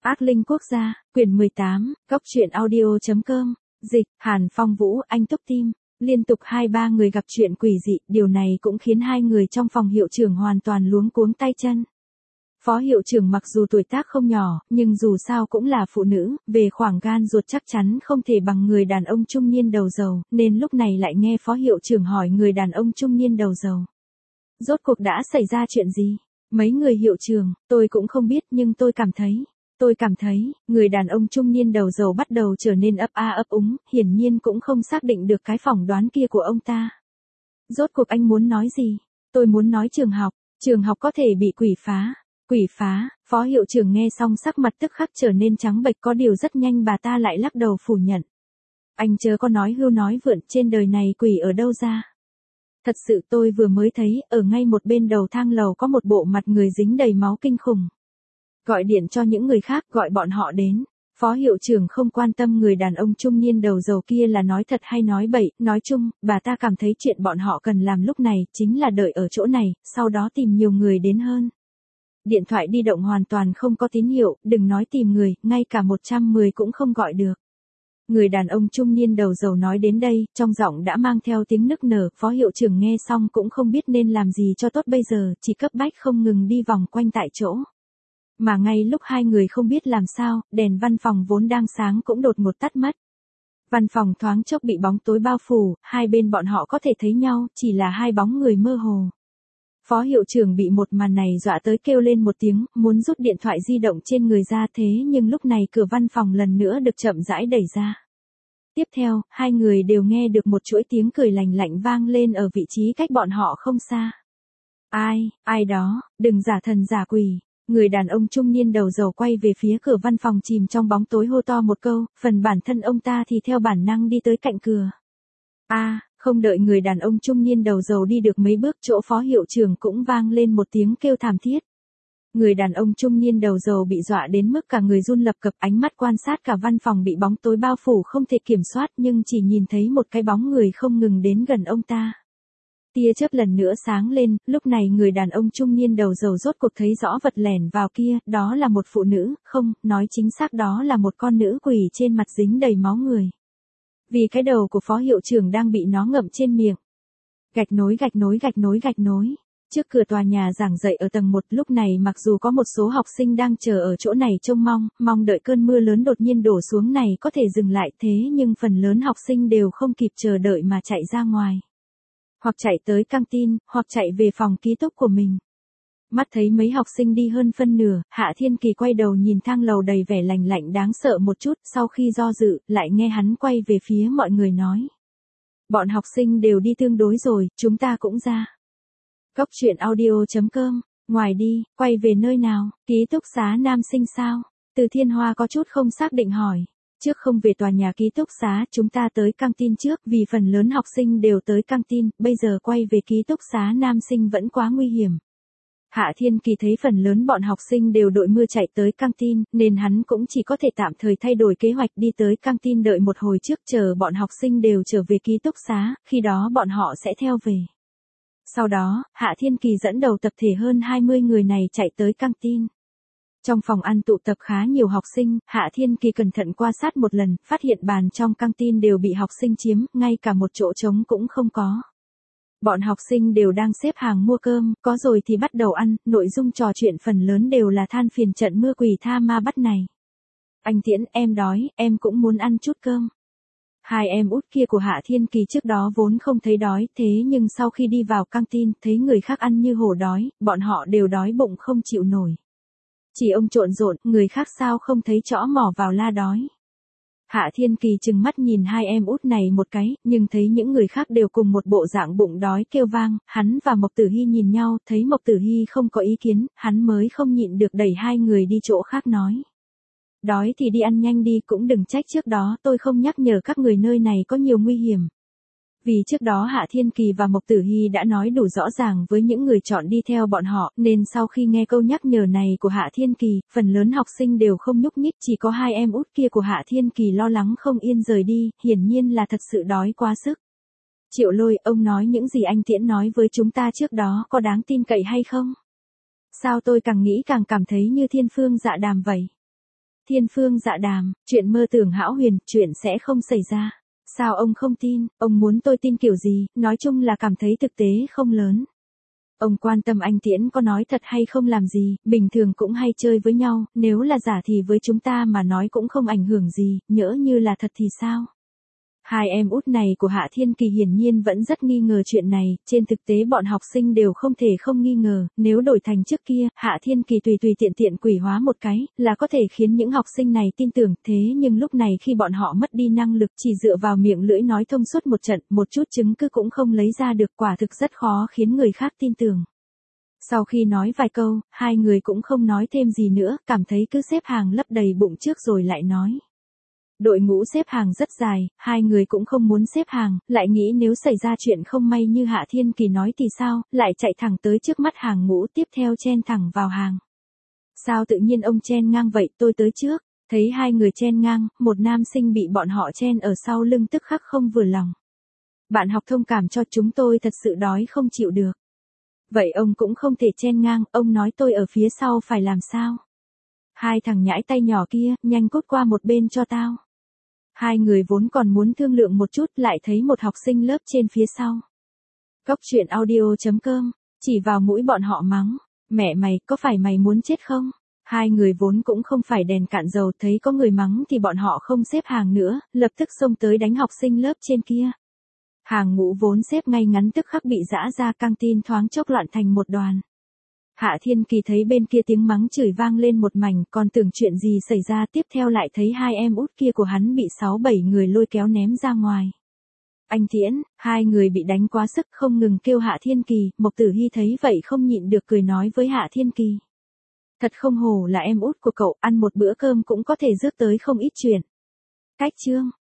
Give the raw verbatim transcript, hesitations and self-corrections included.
Ác linh quốc gia, quyển mười tám, góc truyện audio.com, dịch, Hàn Phong Vũ, anh Túc Tim. Liên tục hai ba người gặp chuyện quỷ dị, điều này cũng khiến hai người trong phòng hiệu trưởng hoàn toàn luống cuống tay chân. Phó hiệu trưởng mặc dù tuổi tác không nhỏ, nhưng dù sao cũng là phụ nữ, về khoảng gan ruột chắc chắn không thể bằng người đàn ông trung niên đầu dầu, nên lúc này lại nghe phó hiệu trưởng hỏi người đàn ông trung niên đầu dầu. Rốt cuộc đã xảy ra chuyện gì? Mấy người hiệu trưởng, tôi cũng không biết nhưng tôi cảm thấy. Tôi cảm thấy, người đàn ông trung niên đầu dầu bắt đầu trở nên ấp a ấp úng, hiển nhiên cũng không xác định được cái phỏng đoán kia của ông ta. Rốt cuộc anh muốn nói gì? Tôi muốn nói trường học, trường học có thể bị quỷ phá. Quỷ phá, phó hiệu trưởng nghe xong sắc mặt tức khắc trở nên trắng bệch, có điều rất nhanh bà ta lại lắc đầu phủ nhận. Anh chớ có nói hưu nói vượn, trên đời này quỷ ở đâu ra? Thật sự tôi vừa mới thấy, ở ngay một bên đầu thang lầu có một bộ mặt người dính đầy máu kinh khủng. Gọi điện cho những người khác, gọi bọn họ đến. Phó hiệu trưởng không quan tâm người đàn ông trung niên đầu dầu kia là nói thật hay nói bậy, nói chung, bà ta cảm thấy chuyện bọn họ cần làm lúc này chính là đợi ở chỗ này, sau đó tìm nhiều người đến hơn. Điện thoại di động hoàn toàn không có tín hiệu, đừng nói tìm người, ngay cả một trăm mười cũng không gọi được. Người đàn ông trung niên đầu dầu nói đến đây, trong giọng đã mang theo tiếng nức nở, phó hiệu trưởng nghe xong cũng không biết nên làm gì cho tốt bây giờ, chỉ cấp bách không ngừng đi vòng quanh tại chỗ. Mà ngay lúc hai người không biết làm sao, đèn văn phòng vốn đang sáng cũng đột ngột tắt mất. Văn phòng thoáng chốc bị bóng tối bao phủ, hai bên bọn họ có thể thấy nhau, chỉ là hai bóng người mơ hồ. Phó hiệu trưởng bị một màn này dọa tới kêu lên một tiếng, muốn rút điện thoại di động trên người ra, thế nhưng lúc này cửa văn phòng lần nữa được chậm rãi đẩy ra. Tiếp theo, hai người đều nghe được một chuỗi tiếng cười lành lạnh vang lên ở vị trí cách bọn họ không xa. Ai, ai đó, đừng giả thần giả quỷ. Người đàn ông trung niên đầu dầu quay về phía cửa văn phòng chìm trong bóng tối hô to một câu, phần bản thân ông ta thì theo bản năng đi tới cạnh cửa. A, à, không đợi người đàn ông trung niên đầu dầu đi được mấy bước, chỗ phó hiệu trưởng cũng vang lên một tiếng kêu thảm thiết. Người đàn ông trung niên đầu dầu bị dọa đến mức cả người run lập cập, ánh mắt quan sát cả văn phòng bị bóng tối bao phủ không thể kiểm soát, nhưng chỉ nhìn thấy một cái bóng người không ngừng đến gần ông ta. Tia chớp lần nữa sáng lên, lúc này người đàn ông trung niên đầu dầu rốt cuộc thấy rõ vật lẻn vào kia, đó là một phụ nữ, không, nói chính xác đó là một con nữ quỷ trên mặt dính đầy máu người. Vì cái đầu của phó hiệu trưởng đang bị nó ngậm trên miệng. Gạch nối gạch nối gạch nối gạch nối. Trước cửa tòa nhà giảng dạy ở tầng một, lúc này mặc dù có một số học sinh đang chờ ở chỗ này trông mong, mong đợi cơn mưa lớn đột nhiên đổ xuống này có thể dừng lại, thế nhưng phần lớn học sinh đều không kịp chờ đợi mà chạy ra ngoài. Hoặc chạy tới căng tin, hoặc chạy về phòng ký túc của mình. Mắt thấy mấy học sinh đi hơn phân nửa, Hạ Thiên Kỳ quay đầu nhìn thang lầu đầy vẻ lạnh lạnh đáng sợ một chút, sau khi do dự, lại nghe hắn quay về phía mọi người nói. Bọn học sinh đều đi tương đối rồi, chúng ta cũng ra. Góc truyện audio.com, ngoài đi, quay về nơi nào, ký túc xá nam sinh sao? Từ Thiên Hoa có chút không xác định hỏi. Trước không về tòa nhà ký túc xá, chúng ta tới căng tin trước, vì phần lớn học sinh đều tới căng tin, bây giờ quay về ký túc xá nam sinh vẫn quá nguy hiểm. Hạ Thiên Kỳ thấy phần lớn bọn học sinh đều đội mưa chạy tới căng tin, nên hắn cũng chỉ có thể tạm thời thay đổi kế hoạch đi tới căng tin đợi một hồi trước chờ bọn học sinh đều trở về ký túc xá, khi đó bọn họ sẽ theo về. Sau đó, Hạ Thiên Kỳ dẫn đầu tập thể hơn hai mươi người này chạy tới căng tin. Trong phòng ăn tụ tập khá nhiều học sinh, Hạ Thiên Kỳ cẩn thận quan sát một lần, phát hiện bàn trong căng tin đều bị học sinh chiếm, ngay cả một chỗ trống cũng không có. Bọn học sinh đều đang xếp hàng mua cơm, có rồi thì bắt đầu ăn, nội dung trò chuyện phần lớn đều là than phiền trận mưa quỷ tha ma bắt này. Anh Tiễn, em đói, em cũng muốn ăn chút cơm. Hai em út kia của Hạ Thiên Kỳ trước đó vốn không thấy đói, thế nhưng sau khi đi vào căng tin, thấy người khác ăn như hổ đói, bọn họ đều đói bụng không chịu nổi. Chỉ ông trộn rộn, người khác sao không thấy chõ mỏ vào la đói. Hạ Thiên Kỳ trừng mắt nhìn hai em út này một cái, nhưng thấy những người khác đều cùng một bộ dạng bụng đói kêu vang, hắn và Mộc Tử Hy nhìn nhau, thấy Mộc Tử Hy không có ý kiến, hắn mới không nhịn được đẩy hai người đi chỗ khác nói. Đói thì đi ăn nhanh đi, cũng đừng trách trước đó tôi không nhắc nhở các người nơi này có nhiều nguy hiểm. Vì trước đó Hạ Thiên Kỳ và Mộc Tử Hy đã nói đủ rõ ràng với những người chọn đi theo bọn họ, nên sau khi nghe câu nhắc nhở này của Hạ Thiên Kỳ, phần lớn học sinh đều không nhúc nhích, chỉ có hai em út kia của Hạ Thiên Kỳ lo lắng không yên rời đi, hiển nhiên là thật sự đói quá sức. Triệu Lôi, ông nói những gì anh Tiễn nói với chúng ta trước đó có đáng tin cậy hay không? Sao tôi càng nghĩ càng cảm thấy như thiên phương dạ đàm vậy? Thiên phương dạ đàm, chuyện mơ tưởng hão huyền, chuyện sẽ không xảy ra. Sao ông không tin, ông muốn tôi tin kiểu gì, nói chung là cảm thấy thực tế không lớn. Ông quan tâm anh Tiễn có nói thật hay không làm gì, bình thường cũng hay chơi với nhau, nếu là giả thì với chúng ta mà nói cũng không ảnh hưởng gì, nhỡ như là thật thì sao? Hai em út này của Hạ Thiên Kỳ hiển nhiên vẫn rất nghi ngờ chuyện này, trên thực tế bọn học sinh đều không thể không nghi ngờ, nếu đổi thành trước kia, Hạ Thiên Kỳ tùy tùy tiện tiện quỷ hóa một cái, là có thể khiến những học sinh này tin tưởng, thế nhưng lúc này khi bọn họ mất đi năng lực chỉ dựa vào miệng lưỡi nói thông suốt một trận, một chút chứng cứ cũng không lấy ra được, quả thực rất khó khiến người khác tin tưởng. Sau khi nói vài câu, hai người cũng không nói thêm gì nữa, cảm thấy cứ xếp hàng lấp đầy bụng trước rồi lại nói. Đội ngũ xếp hàng rất dài, hai người cũng không muốn xếp hàng, lại nghĩ nếu xảy ra chuyện không may như Hạ Thiên Kỳ nói thì sao, lại chạy thẳng tới trước mắt hàng ngũ tiếp theo chen thẳng vào hàng. Sao tự nhiên ông chen ngang vậy, tôi tới trước, thấy hai người chen ngang, một nam sinh bị bọn họ chen ở sau lưng tức khắc không vừa lòng. Bạn học thông cảm cho chúng tôi thật sự đói không chịu được. Vậy ông cũng không thể chen ngang, ông nói tôi ở phía sau phải làm sao? Hai thằng nhãi tay nhỏ kia, nhanh cút qua một bên cho tao. Hai người vốn còn muốn thương lượng một chút lại thấy một học sinh lớp trên phía sau. Góc chuyện audio chấm com, chỉ vào mũi bọn họ mắng. Mẹ mày, có phải mày muốn chết không? Hai người vốn cũng không phải đèn cạn dầu, thấy có người mắng thì bọn họ không xếp hàng nữa, lập tức xông tới đánh học sinh lớp trên kia. Hàng ngũ vốn xếp ngay ngắn tức khắc bị giã ra, căng tin thoáng chốc loạn thành một đoàn. Hạ Thiên Kỳ thấy bên kia tiếng mắng chửi vang lên một mảnh, còn tưởng chuyện gì xảy ra, tiếp theo lại thấy hai em út kia của hắn bị sáu bảy người lôi kéo ném ra ngoài. Anh Tiễn, hai người bị đánh quá sức không ngừng kêu Hạ Thiên Kỳ, Mộc Tử Hy thấy vậy không nhịn được cười nói với Hạ Thiên Kỳ. Thật không hổ là em út của cậu, ăn một bữa cơm cũng có thể rước tới không ít chuyện. Cách chương.